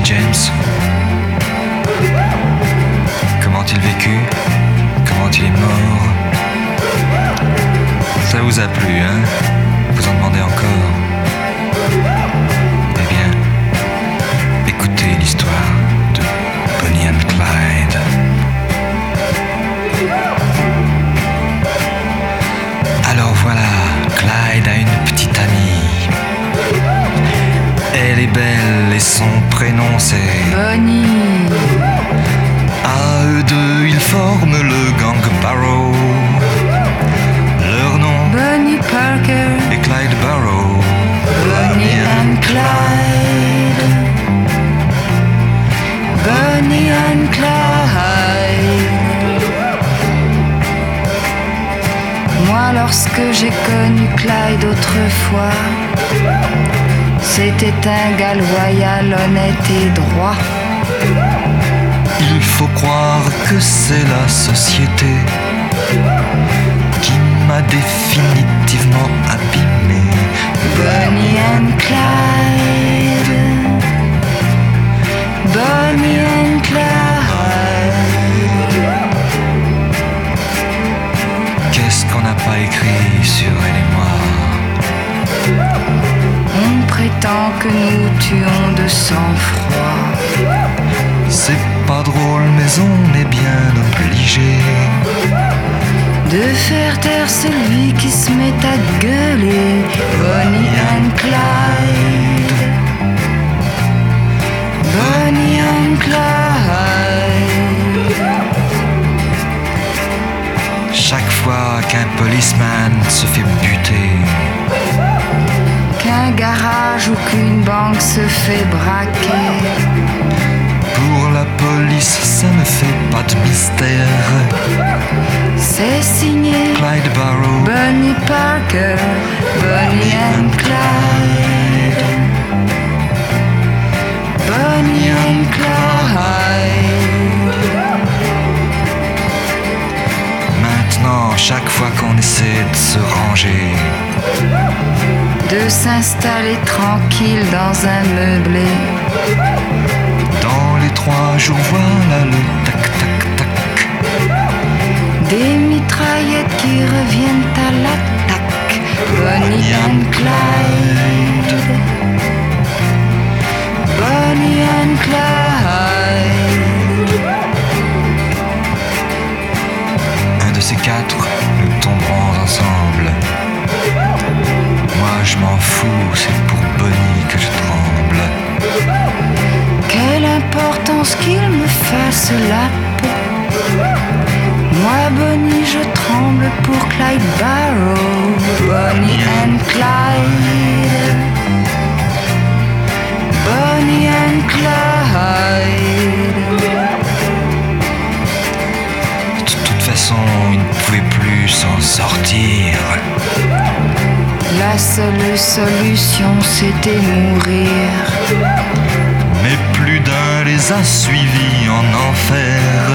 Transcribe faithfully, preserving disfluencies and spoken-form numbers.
James. Comment a-t-il vécu? Comment il est mort? Ça vous a plu, hein? Vous en demandez encore? Eh bien, écoutez l'histoire de Bonnie and Clyde. Alors voilà, Clyde a une petite amie. Elle est belle et son prénom c'est Bonnie. À eux deux, ils forment le gang Barrow. Leur nom Bonnie Parker et Clyde Barrow. Bonnie and Clyde. Bonnie and Clyde. Moi, lorsque j'ai connu Clyde autrefois, c'était un gars loyal, honnête et droit. Il faut croire que c'est la société qui m'a définitivement abîmé. Bonnie and Clyde. Bonnie and Clyde. Qu'est-ce qu'on n'a pas écrit sur elle et moi? On prétend que nous tuons de sang-froid. C'est pas drôle mais on est bien obligé de faire taire celui qui se met à gueuler. Bonnie and Clyde. Bonnie and Clyde. Chaque fois qu'un policeman se fait buter, qu'un garage ou qu'une banque se fait braquer, pour la police ça ne fait pas de mystère. c'est signé Clyde Barrow, Bonnie Parker, Bonnie and Clyde. Bonnie and Clyde. Maintenant, chaque fois qu'on essaie de se ranger, de s'installer tranquille dans un meublé, dans les trois jours, voilà le tac-tac-tac. des mitraillettes qui reviennent à l'attaque. Bonnie and Clyde. Bonnie and Clyde. Un de ces quatre, nous tomberons ensemble. Moi je m'en fous, c'est pour Bonnie que je tremble. Quelle importance qu'il me fasse la peau. Moi Bonnie je tremble pour Clyde Barrow. Bonnie and Clyde. Bonnie and Clyde. De toute façon, il ne pouvait plus s'en sortir. La seule solution c'était mourir. Mais plus d'un les a suivis en enfer.